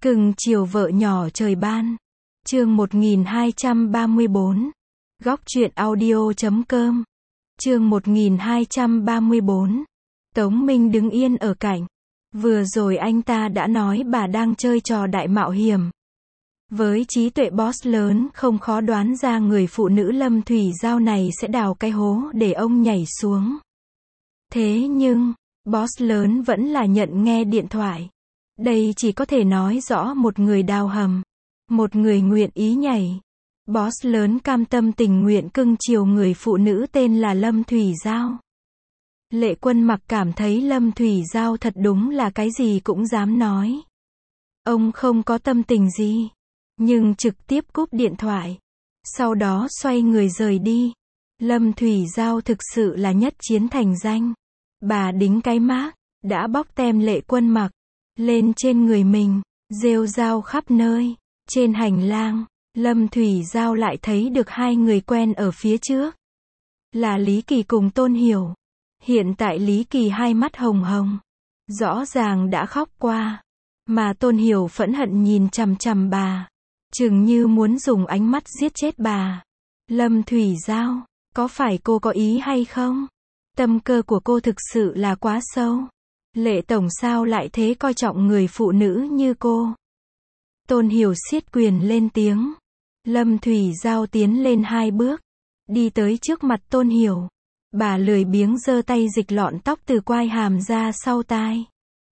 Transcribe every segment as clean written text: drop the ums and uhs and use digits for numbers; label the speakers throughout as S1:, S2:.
S1: Cưng chiều vợ nhỏ trời ban. Chương 1234. Góc truyện audio.com. Chương 1234. Tống Minh đứng yên ở cạnh. Vừa rồi anh ta đã nói bà đang chơi trò đại mạo hiểm. Với trí tuệ boss lớn, không khó đoán ra người phụ nữ Lâm Thủy Giao này sẽ đào cái hố để ông nhảy xuống. Thế nhưng, boss lớn vẫn là nhận nghe điện thoại. Đây chỉ có thể nói rõ một người đào hầm, một người nguyện ý nhảy. Boss lớn cam tâm tình nguyện cưng chiều người phụ nữ tên là Lâm Thủy Giao. Lệ Quân Mặc cảm thấy Lâm Thủy Giao thật đúng là cái gì cũng dám nói. Ông không có tâm tình gì, nhưng trực tiếp cúp điện thoại. Sau đó xoay người rời đi. Lâm Thủy Giao thực sự là nhất chiến thành danh. Bà đính cái mác, đã bóc tem Lệ Quân Mặc lên trên người mình, rêu rao khắp nơi. Trên hành lang, Lâm Thủy Giao lại thấy được hai người quen ở phía trước. Là Lý Kỳ cùng Tôn Hiểu. Hiện tại Lý Kỳ hai mắt hồng hồng, rõ ràng đã khóc qua. Mà Tôn Hiểu phẫn hận nhìn chằm chằm bà, chừng như muốn dùng ánh mắt giết chết bà. Lâm Thủy Giao, có phải cô có ý hay không? Tâm cơ của cô thực sự là quá sâu. Lệ tổng sao lại thế coi trọng người phụ nữ như cô? Tôn Hiểu siết quyền lên tiếng. Lâm Thủy Giao tiến lên hai bước, đi tới trước mặt Tôn Hiểu. Bà lười biếng giơ tay dịch lọn tóc từ quai hàm ra sau tai.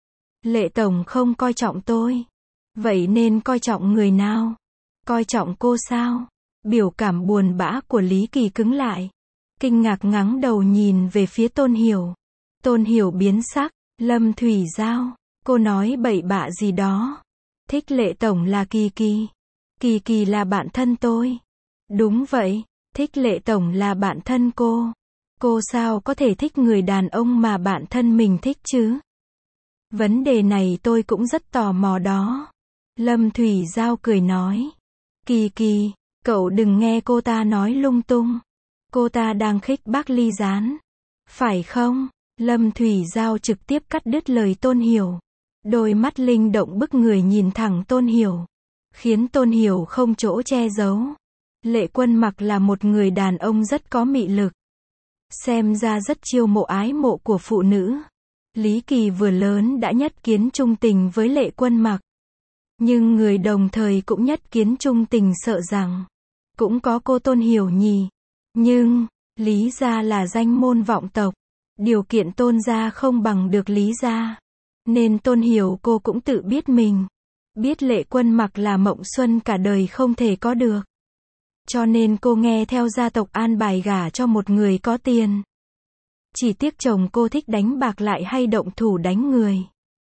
S1: Lệ tổng không coi trọng tôi, vậy nên coi trọng người nào? Coi trọng cô sao? Biểu cảm buồn bã của Lý Kỳ cứng lại, kinh ngạc ngẩng đầu nhìn về phía Tôn Hiểu. Tôn Hiểu biến sắc. Lâm Thủy Giao, cô nói bậy bạ gì đó? Thích Lệ tổng là Kỳ Kỳ. Kỳ Kỳ là bạn thân tôi. Đúng vậy, thích Lệ tổng là bạn thân cô. Cô sao có thể thích người đàn ông mà bạn thân mình thích chứ? Vấn đề này tôi cũng rất tò mò đó. Lâm Thủy Giao cười nói. Kỳ Kỳ, cậu đừng nghe cô ta nói lung tung. Cô ta đang khích bác Ly Gián. Phải không? Lâm Thủy Giao trực tiếp cắt đứt lời Tôn Hiểu. Đôi mắt linh động bức người nhìn thẳng Tôn Hiểu, khiến Tôn Hiểu không chỗ che giấu. Lệ Quân Mặc là một người đàn ông rất có mị lực, xem ra rất chiêu mộ ái mộ của phụ nữ. Lý Kỳ vừa lớn đã nhất kiến trung tình với Lệ Quân Mặc, nhưng người đồng thời cũng nhất kiến trung tình sợ rằng cũng có cô Tôn Hiểu nhỉ. Nhưng Lý gia là danh môn vọng tộc, điều kiện Tôn gia không bằng được Lý gia, nên Tôn Hiểu cô cũng tự biết mình, biết Lệ Quân Mặc là mộng xuân cả đời không thể có được. Cho nên cô nghe theo gia tộc an bài gả cho một người có tiền. Chỉ tiếc chồng cô thích đánh bạc lại hay động thủ đánh người.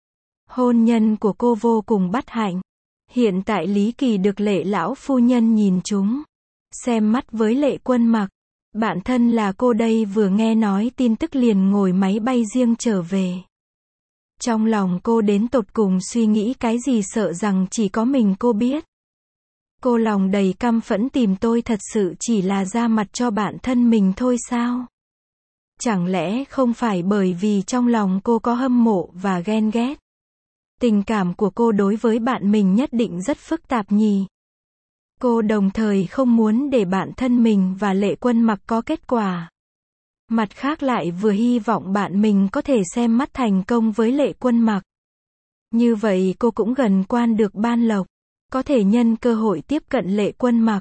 S1: Hôn nhân của cô vô cùng bất hạnh. Hiện tại Lý Kỳ được Lệ lão phu nhân nhìn trúng, xem mắt với Lệ Quân Mặc. Bạn thân là cô đây vừa nghe nói tin tức liền ngồi máy bay riêng trở về. Trong lòng cô đến tột cùng suy nghĩ cái gì sợ rằng chỉ có mình cô biết. Cô lòng đầy căm phẫn tìm tôi thật sự chỉ là ra mặt cho bạn thân mình thôi sao? Chẳng lẽ không phải bởi vì trong lòng cô có hâm mộ và ghen ghét? Tình cảm của cô đối với bạn mình nhất định rất phức tạp nhỉ? Cô đồng thời không muốn để bạn thân mình và Lệ Quân Mặc có kết quả. Mặt khác lại vừa hy vọng bạn mình có thể xem mắt thành công với Lệ Quân Mặc. Như vậy cô cũng gần quan được ban lộc, có thể nhân cơ hội tiếp cận Lệ Quân Mặc.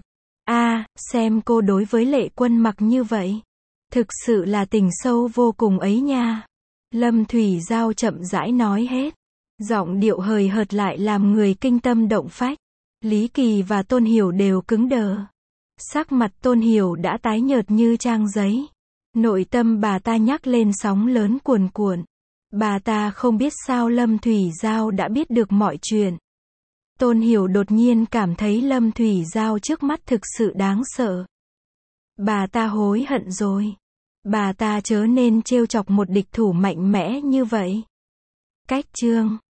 S1: Xem cô đối với Lệ Quân Mặc như vậy, thực sự là tình sâu vô cùng ấy nha. Lâm Thủy Giao chậm rãi nói hết, giọng điệu hời hợt lại làm người kinh tâm động phách. Lý Kỳ và Tôn Hiểu đều cứng đờ. Sắc mặt Tôn Hiểu đã tái nhợt như trang giấy. Nội tâm bà ta nhắc lên sóng lớn cuồn cuộn. Bà ta không biết sao Lâm Thủy Giao đã biết được mọi chuyện. Tôn Hiểu đột nhiên cảm thấy Lâm Thủy Giao trước mắt thực sự đáng sợ. Bà ta hối hận rồi. Bà ta chớ nên trêu chọc một địch thủ mạnh mẽ như vậy. Cách chương